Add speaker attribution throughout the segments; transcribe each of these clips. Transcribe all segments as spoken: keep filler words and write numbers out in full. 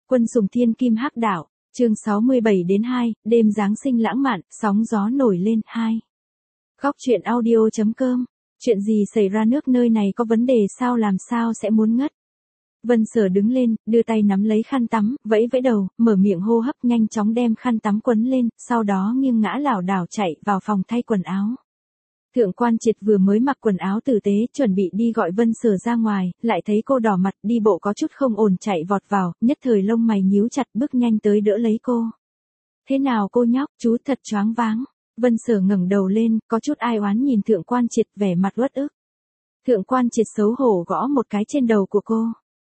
Speaker 1: Quân sùng thiên kim hắc đạo, chương sáu mươi bảy đến hai, đêm Giáng sinh lãng mạn, sóng gió nổi lên, hai. Góc truyện audio chấm com, chuyện gì xảy ra nước nơi này có vấn đề sao làm sao sẽ muốn ngất. Vân Sở đứng lên, đưa tay nắm lấy khăn tắm, vẫy vẫy đầu, mở miệng hô hấp nhanh chóng đem khăn tắm quấn lên, sau đó nghiêng ngã lảo đảo chạy vào phòng thay quần áo. Thượng quan Triệt vừa mới mặc quần áo tử tế, chuẩn bị đi gọi Vân Sở ra ngoài, lại thấy cô đỏ mặt, đi bộ có chút không ổn chạy vọt vào, nhất thời lông mày nhíu chặt bước nhanh tới đỡ lấy cô. Thế nào cô nhóc, chú thật choáng váng. Vân Sở ngẩng đầu lên, có chút ai oán nhìn Thượng quan Triệt vẻ mặt uất ức. Thượng quan Triệt xấu hổ gõ một cái trên đầu của cô.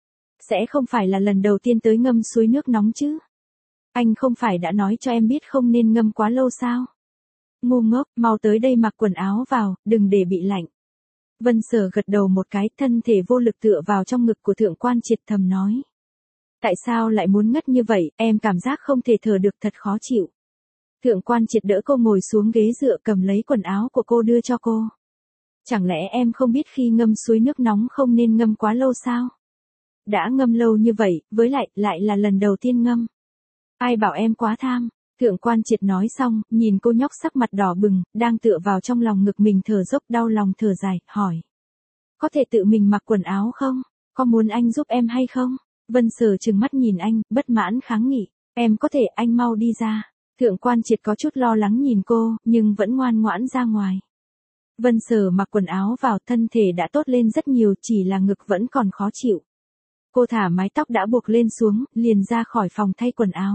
Speaker 1: Sẽ không phải là lần đầu tiên tới ngâm suối nước nóng chứ? Anh không phải đã nói cho em biết không nên ngâm quá lâu sao? Ngu ngốc, mau tới đây mặc quần áo vào, đừng để bị lạnh. Vân Sở gật đầu một cái, thân thể vô lực tựa vào trong ngực của Thượng quan Triệt thầm nói. Tại sao lại muốn ngất như vậy, em cảm giác không thể thở được thật khó chịu. Thượng quan Triệt đỡ cô ngồi xuống ghế dựa cầm lấy quần áo của cô đưa cho cô. Chẳng lẽ em không biết khi ngâm suối nước nóng không nên ngâm quá lâu sao? Đã ngâm lâu như vậy, với lại, lại là lần đầu tiên ngâm. Ai bảo em quá tham. Thượng quan Triệt nói xong, nhìn cô nhóc sắc mặt đỏ bừng, đang tựa vào trong lòng ngực mình thở dốc đau lòng thở dài, hỏi. Có thể tự mình mặc quần áo không? Có muốn anh giúp em hay không? Vân Sở trừng mắt nhìn anh, bất mãn kháng nghị. Em có thể, anh mau đi ra. Thượng quan Triệt có chút lo lắng nhìn cô, nhưng vẫn ngoan ngoãn ra ngoài. Vân Sở mặc quần áo vào, thân thể đã tốt lên rất nhiều, chỉ là ngực vẫn còn khó chịu. Cô thả mái tóc đã buộc lên xuống, liền ra khỏi phòng thay quần áo.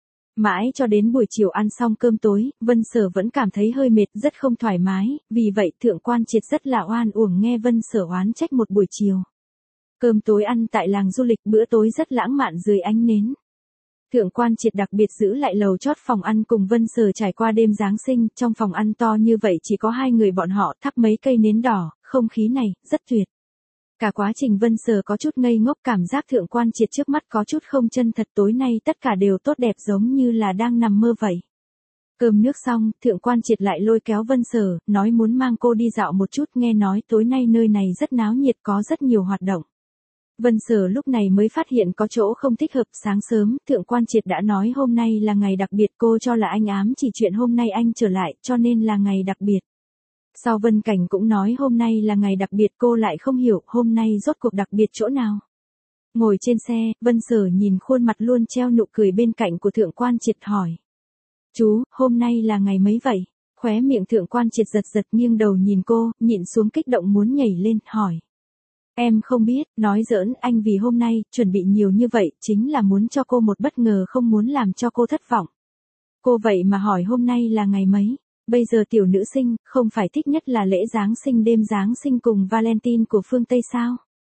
Speaker 1: Mãi cho đến buổi chiều ăn xong cơm tối, Vân Sở vẫn cảm thấy hơi mệt, rất không thoải mái, vì vậy Thượng quan Triệt rất là oan uổng nghe Vân Sở oán trách một buổi chiều. Cơm tối ăn tại làng du lịch, bữa tối rất lãng mạn dưới ánh nến. Thượng quan Triệt đặc biệt giữ lại lầu chót phòng ăn cùng Vân Sở trải qua đêm Giáng sinh, trong phòng ăn to như vậy chỉ có hai người bọn họ, thắp mấy cây nến đỏ, không khí này, rất tuyệt. Cả quá trình Vân Sở có chút ngây ngốc, cảm giác Thượng quan Triệt trước mắt có chút không chân thật, tối nay tất cả đều tốt đẹp giống như là đang nằm mơ vậy. Cơm nước xong, Thượng quan Triệt lại lôi kéo Vân Sở, nói muốn mang cô đi dạo một chút, nghe nói tối nay nơi này rất náo nhiệt, có rất nhiều hoạt động. Vân Sở lúc này mới phát hiện có chỗ không thích hợp, sáng sớm, Thượng quan Triệt đã nói hôm nay là ngày đặc biệt, cô cho là anh ám chỉ chuyện hôm nay anh trở lại, cho nên là ngày đặc biệt. Sau Vân Cảnh cũng nói hôm nay là ngày đặc biệt, cô lại không hiểu hôm nay rốt cuộc đặc biệt chỗ nào. Ngồi trên xe, Vân Sở nhìn khuôn mặt luôn treo nụ cười bên cạnh của Thượng quan Triệt hỏi. Chú, hôm nay là ngày mấy vậy? Khóe miệng Thượng quan Triệt giật giật nghiêng đầu nhìn cô, nhịn xuống kích động muốn nhảy lên, hỏi. Em không biết, nói giỡn, anh vì hôm nay, chuẩn bị nhiều như vậy, chính là muốn cho cô một bất ngờ, không muốn làm cho cô thất vọng. Cô vậy mà hỏi hôm nay là ngày mấy? Bây giờ tiểu nữ sinh, không phải thích nhất là lễ Giáng sinh, đêm Giáng sinh cùng Valentine của phương Tây sao?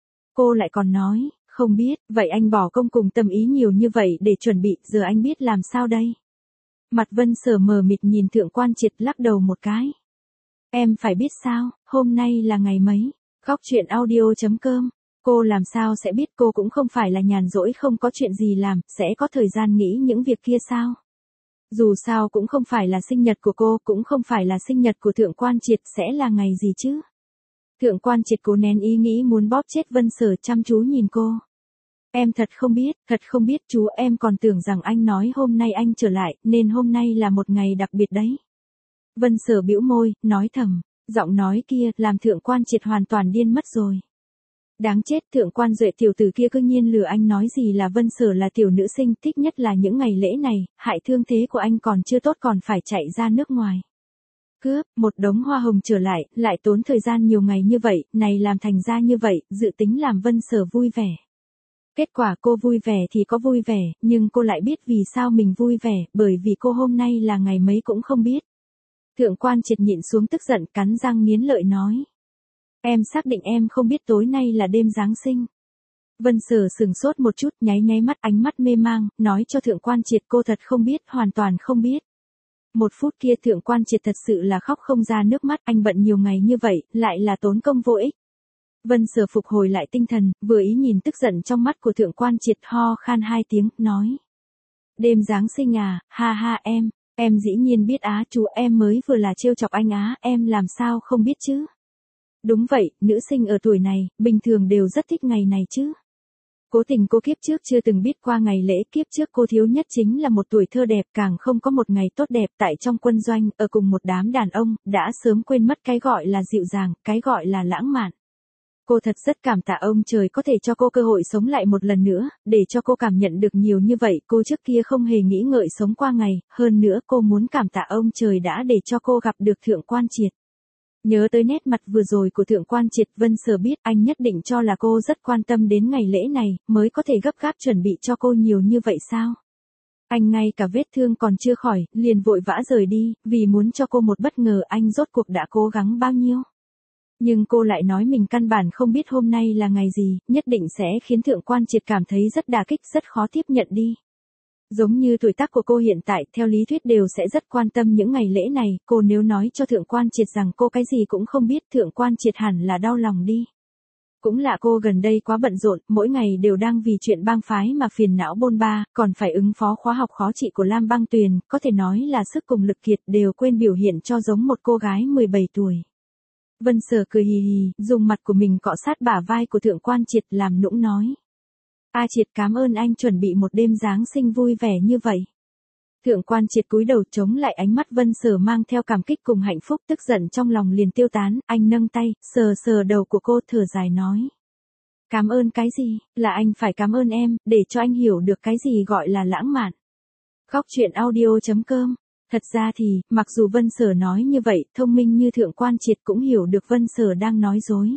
Speaker 1: Cô lại còn nói, không biết, vậy anh bỏ công cùng tâm ý nhiều như vậy để chuẩn bị, giờ anh biết làm sao đây? Mặt Vân Sở mờ mịt nhìn Thượng quan Triệt lắc đầu một cái. Em phải biết sao, hôm nay là ngày mấy? Góc truyện audio chấm com, cô làm sao sẽ biết, cô cũng không phải là nhàn rỗi không có chuyện gì làm, sẽ có thời gian nghĩ những việc kia sao? Dù sao cũng không phải là sinh nhật của cô, cũng không phải là sinh nhật của Thượng quan Triệt, sẽ là ngày gì chứ? Thượng quan Triệt cố nén ý nghĩ muốn bóp chết Vân Sở, chăm chú nhìn cô. Em thật không biết, thật không biết chú, em còn tưởng rằng anh nói hôm nay anh trở lại, nên hôm nay là một ngày đặc biệt đấy. Vân Sở bĩu môi, nói thầm, giọng nói kia làm Thượng quan Triệt hoàn toàn điên mất rồi. Đáng chết, Thượng quan Duệ tiểu tử kia cứ nhiên lừa anh nói gì là Vân Sở là tiểu nữ sinh, thích nhất là những ngày lễ này, hại thương thế của anh còn chưa tốt còn phải chạy ra nước ngoài. Cướp, một đống hoa hồng trở lại, lại tốn thời gian nhiều ngày như vậy, này làm thành ra như vậy, dự tính làm Vân Sở vui vẻ. Kết quả cô vui vẻ thì có vui vẻ, nhưng cô lại biết vì sao mình vui vẻ, bởi vì cô hôm nay là ngày mấy cũng không biết. Thượng quan Triệt nhịn xuống tức giận, cắn răng nghiến lợi nói. Em xác định em không biết tối nay là đêm Giáng sinh. Vân Sở sừng sốt một chút, nháy nháy mắt, ánh mắt mê mang, nói cho Thượng quan Triệt cô thật không biết, hoàn toàn không biết. Một phút kia Thượng quan Triệt thật sự là khóc không ra nước mắt, anh bận nhiều ngày như vậy, lại là tốn công vô ích. Vân Sở phục hồi lại tinh thần, vừa ý nhìn tức giận trong mắt của Thượng quan Triệt, ho khan hai tiếng, nói. Đêm Giáng sinh à, ha ha em, em dĩ nhiên biết á chú, em mới vừa là trêu chọc anh á, em làm sao không biết chứ. Đúng vậy, nữ sinh ở tuổi này, bình thường đều rất thích ngày này chứ. Cố tình cô kiếp trước chưa từng biết qua ngày lễ, kiếp trước cô thiếu nhất chính là một tuổi thơ đẹp, càng không có một ngày tốt đẹp tại trong quân doanh, ở cùng một đám đàn ông, đã sớm quên mất cái gọi là dịu dàng, cái gọi là lãng mạn. Cô thật rất cảm tạ ông trời có thể cho cô cơ hội sống lại một lần nữa, để cho cô cảm nhận được nhiều như vậy, cô trước kia không hề nghĩ ngợi sống qua ngày, hơn nữa cô muốn cảm tạ ông trời đã để cho cô gặp được Thượng Quan Triệt. Nhớ tới nét mặt vừa rồi của Thượng Quan Triệt, Vân Sở biết anh nhất định cho là cô rất quan tâm đến ngày lễ này, mới có thể gấp gáp chuẩn bị cho cô nhiều như vậy sao? Anh ngay cả vết thương còn chưa khỏi, liền vội vã rời đi, vì muốn cho cô một bất ngờ anh rốt cuộc đã cố gắng bao nhiêu. Nhưng cô lại nói mình căn bản không biết hôm nay là ngày gì, nhất định sẽ khiến Thượng Quan Triệt cảm thấy rất đả kích, rất khó tiếp nhận đi. Giống như tuổi tác của cô hiện tại, theo lý thuyết đều sẽ rất quan tâm những ngày lễ này, cô nếu nói cho Thượng Quan Triệt rằng cô cái gì cũng không biết, Thượng Quan Triệt hẳn là đau lòng đi. Cũng là cô gần đây quá bận rộn, mỗi ngày đều đang vì chuyện bang phái mà phiền não bôn ba, còn phải ứng phó khóa học khó trị của Lam Băng Tuyền, có thể nói là sức cùng lực kiệt, đều quên biểu hiện cho giống một cô gái mười bảy tuổi. Vân Sở cười hì hì, dùng mặt của mình cọ sát bả vai của Thượng Quan Triệt làm nũng nói. A Triệt, cảm ơn anh chuẩn bị một đêm Giáng sinh vui vẻ như vậy. Thượng Quan Triệt cúi đầu chống lại ánh mắt Vân Sở mang theo cảm kích cùng hạnh phúc, tức giận trong lòng liền tiêu tán, anh nâng tay, sờ sờ đầu của cô, thở dài nói. Cảm ơn cái gì, là anh phải cảm ơn em, để cho anh hiểu được cái gì gọi là lãng mạn. Khóc chuyện audio chấm com. Thật ra thì, mặc dù Vân Sở nói như vậy, thông minh như Thượng Quan Triệt cũng hiểu được Vân Sở đang nói dối.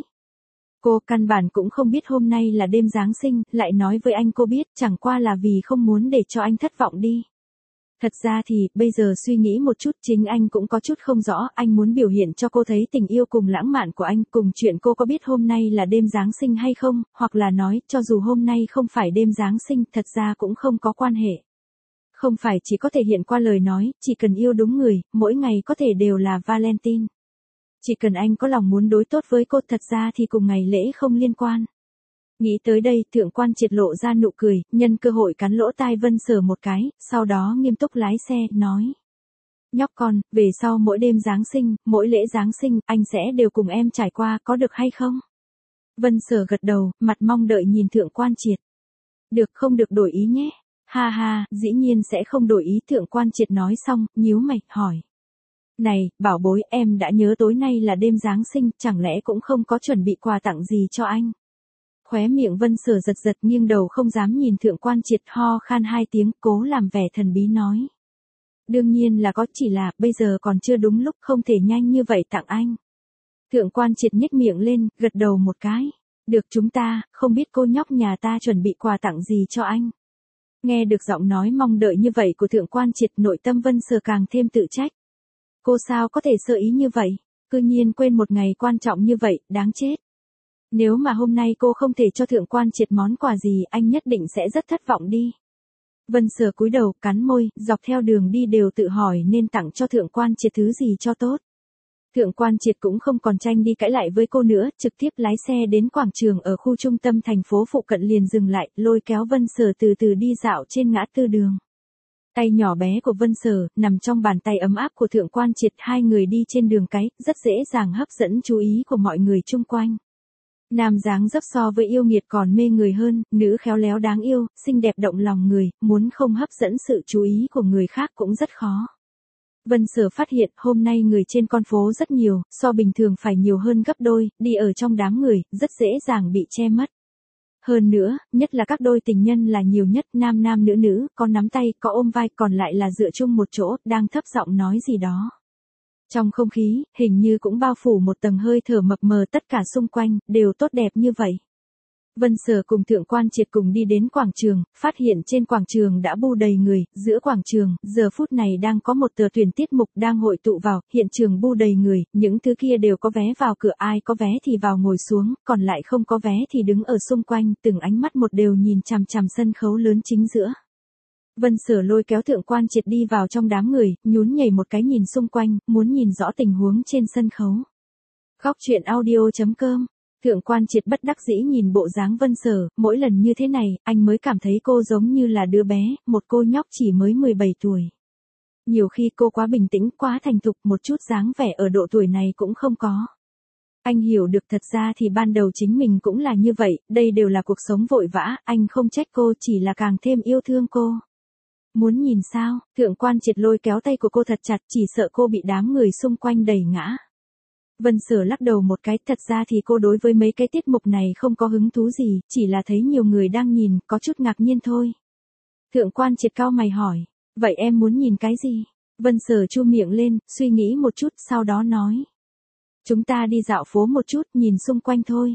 Speaker 1: Cô căn bản cũng không biết hôm nay là đêm Giáng sinh, lại nói với anh cô biết, chẳng qua là vì không muốn để cho anh thất vọng đi. Thật ra thì, bây giờ suy nghĩ một chút, chính anh cũng có chút không rõ, anh muốn biểu hiện cho cô thấy tình yêu cùng lãng mạn của anh, cùng chuyện cô có biết hôm nay là đêm Giáng sinh hay không, hoặc là nói, cho dù hôm nay không phải đêm Giáng sinh, thật ra cũng không có quan hệ. Không phải chỉ có thể hiện qua lời nói, chỉ cần yêu đúng người, mỗi ngày có thể đều là Valentine. Chỉ cần anh có lòng muốn đối tốt với cô, thật ra thì cùng ngày lễ không liên quan. Nghĩ tới đây, Thượng Quan Triệt lộ ra nụ cười, nhân cơ hội cắn lỗ tai Vân Sở một cái, sau đó nghiêm túc lái xe, nói. Nhóc con, về sau mỗi đêm Giáng sinh, mỗi lễ Giáng sinh, anh sẽ đều cùng em trải qua, có được hay không? Vân Sở gật đầu, mặt mong đợi nhìn Thượng Quan Triệt. Được, không được đổi ý nhé. Ha ha, dĩ nhiên sẽ không đổi ý. Thượng Quan Triệt nói xong, nhíu mày, hỏi. Này, bảo bối, em đã nhớ tối nay là đêm Giáng sinh, chẳng lẽ cũng không có chuẩn bị quà tặng gì cho anh? Khóe miệng Vân Sở giật giật, nghiêng đầu không dám nhìn Thượng Quan Triệt, ho khan hai tiếng, cố làm vẻ thần bí nói. Đương nhiên là có, chỉ là, bây giờ còn chưa đúng lúc, không thể nhanh như vậy tặng anh. Thượng Quan Triệt nhếch miệng lên, gật đầu một cái. Được, chúng ta, không biết cô nhóc nhà ta chuẩn bị quà tặng gì cho anh. Nghe được giọng nói mong đợi như vậy của Thượng Quan Triệt, nội tâm Vân Sở càng thêm tự trách. Cô sao có thể sơ ý như vậy, cư nhiên quên một ngày quan trọng như vậy, đáng chết. Nếu mà hôm nay cô không thể cho Thượng Quan Triệt món quà gì, anh nhất định sẽ rất thất vọng đi. Vân Sở cúi đầu, cắn môi, dọc theo đường đi đều tự hỏi nên tặng cho Thượng Quan Triệt thứ gì cho tốt. Thượng Quan Triệt cũng không còn tranh đi cãi lại với cô nữa, trực tiếp lái xe đến quảng trường ở khu trung tâm thành phố phụ cận liền dừng lại, lôi kéo Vân Sở từ từ đi dạo trên ngã tư đường. Tay nhỏ bé của Vân Sở, nằm trong bàn tay ấm áp của Thượng Quan Triệt, hai người đi trên đường cái, rất dễ dàng hấp dẫn chú ý của mọi người chung quanh. Nam dáng dấp so với yêu nghiệt còn mê người hơn, nữ khéo léo đáng yêu, xinh đẹp động lòng người, muốn không hấp dẫn sự chú ý của người khác cũng rất khó. Vân Sở phát hiện hôm nay người trên con phố rất nhiều, so bình thường phải nhiều hơn gấp đôi, đi ở trong đám người, rất dễ dàng bị che mất. Hơn nữa, nhất là các đôi tình nhân là nhiều nhất, nam nam nữ nữ, có nắm tay, có ôm vai, còn lại là dựa chung một chỗ, đang thấp giọng nói gì đó. Trong không khí, hình như cũng bao phủ một tầng hơi thở mập mờ, tất cả xung quanh, đều tốt đẹp như vậy. Vân Sở cùng Thượng Quan Triệt cùng đi đến quảng trường, phát hiện trên quảng trường đã bu đầy người, giữa quảng trường, giờ phút này đang có một tờ tuyển tiết mục đang hội tụ vào, hiện trường bu đầy người, những thứ kia đều có vé vào cửa, ai có vé thì vào ngồi xuống, còn lại không có vé thì đứng ở xung quanh, từng ánh mắt một đều nhìn chằm chằm sân khấu lớn chính giữa. Vân Sở lôi kéo Thượng Quan Triệt đi vào trong đám người, nhún nhảy một cái nhìn xung quanh, muốn nhìn rõ tình huống trên sân khấu. Khóc chuyện audio chấm com. Thượng Quan Triệt bất đắc dĩ nhìn bộ dáng Vân Sở, mỗi lần như thế này, anh mới cảm thấy cô giống như là đứa bé, một cô nhóc chỉ mới mười bảy tuổi. Nhiều khi cô quá bình tĩnh, quá thành thục, một chút dáng vẻ ở độ tuổi này cũng không có. Anh hiểu được thật ra thì ban đầu chính mình cũng là như vậy, đây đều là cuộc sống vội vã, anh không trách cô chỉ là càng thêm yêu thương cô. Muốn nhìn sao, Thượng Quan Triệt lôi kéo tay của cô thật chặt chỉ sợ cô bị đám người xung quanh đẩy ngã. Vân Sở lắc đầu một cái, thật ra thì cô đối với mấy cái tiết mục này không có hứng thú gì, chỉ là thấy nhiều người đang nhìn, có chút ngạc nhiên thôi. Thượng Quan Triệt cau mày hỏi, vậy em muốn nhìn cái gì? Vân Sở chu miệng lên, suy nghĩ một chút, sau đó nói. Chúng ta đi dạo phố một chút, nhìn xung quanh thôi.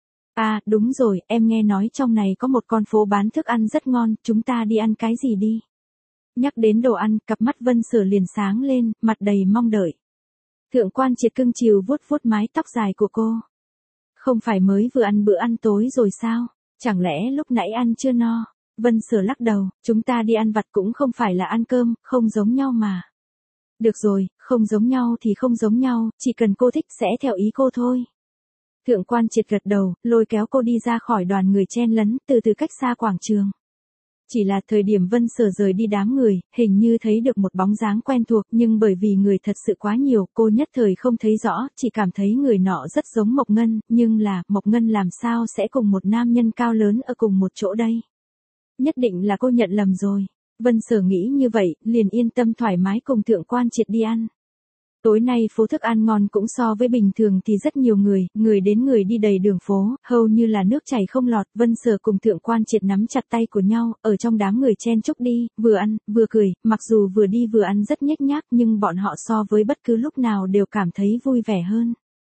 Speaker 1: À, đúng rồi, em nghe nói trong này có một con phố bán thức ăn rất ngon, chúng ta đi ăn cái gì đi? Nhắc đến đồ ăn, cặp mắt Vân Sở liền sáng lên, mặt đầy mong đợi. Thượng Quan Triệt cưng chiều vuốt vuốt mái tóc dài của cô. Không phải mới vừa ăn bữa ăn tối rồi sao? Chẳng lẽ lúc nãy ăn chưa no? Vân Sở lắc đầu, chúng ta đi ăn vặt cũng không phải là ăn cơm, không giống nhau mà. Được rồi, không giống nhau thì không giống nhau, chỉ cần cô thích sẽ theo ý cô thôi. Thượng Quan Triệt gật đầu, lôi kéo cô đi ra khỏi đoàn người chen lấn, từ từ cách xa quảng trường. Chỉ là thời điểm Vân Sở rời đi đám người, hình như thấy được một bóng dáng quen thuộc nhưng bởi vì người thật sự quá nhiều, cô nhất thời không thấy rõ, chỉ cảm thấy người nọ rất giống Mộc Ngân, nhưng là, Mộc Ngân làm sao sẽ cùng một nam nhân cao lớn ở cùng một chỗ đây? Nhất định là cô nhận lầm rồi. Vân Sở nghĩ như vậy, liền yên tâm thoải mái cùng Thượng Quan Triệt đi ăn. Tối nay phố thức ăn ngon cũng so với bình thường thì rất nhiều người, người đến người đi đầy đường phố, hầu như là nước chảy không lọt. Vân Sở cùng Thượng Quan Triệt nắm chặt tay của nhau, ở trong đám người chen chúc đi, vừa ăn, vừa cười, mặc dù vừa đi vừa ăn rất nhếch nhác nhưng bọn họ so với bất cứ lúc nào đều cảm thấy vui vẻ hơn.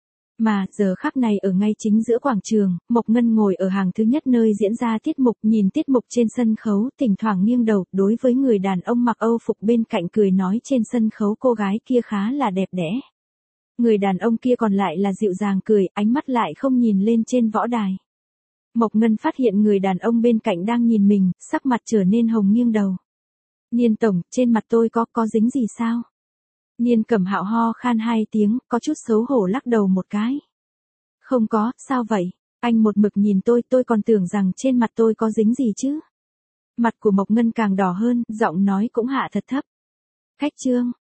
Speaker 1: Mà, giờ khắc này ở ngay chính giữa quảng trường, Mộc Ngân ngồi ở hàng thứ nhất nơi diễn ra tiết mục, nhìn tiết mục trên sân khấu, thỉnh thoảng nghiêng đầu, đối với người đàn ông mặc Âu phục bên cạnh cười nói trên sân khấu cô gái kia khá là đẹp đẽ. Người đàn ông kia còn lại là dịu dàng cười, ánh mắt lại không nhìn lên trên võ đài. Mộc Ngân phát hiện người đàn ông bên cạnh đang nhìn mình, sắc mặt trở nên hồng nghiêng đầu. Niên tổng, trên mặt tôi có, có dính gì sao? Niên Cẩm Hạo ho khan hai tiếng, có chút xấu hổ lắc đầu một cái. Không có, sao vậy? Anh một mực nhìn tôi, tôi còn tưởng rằng trên mặt tôi có dính gì chứ? Mặt của Mộc Ngân càng đỏ hơn, giọng nói cũng hạ thật thấp. Khách trương,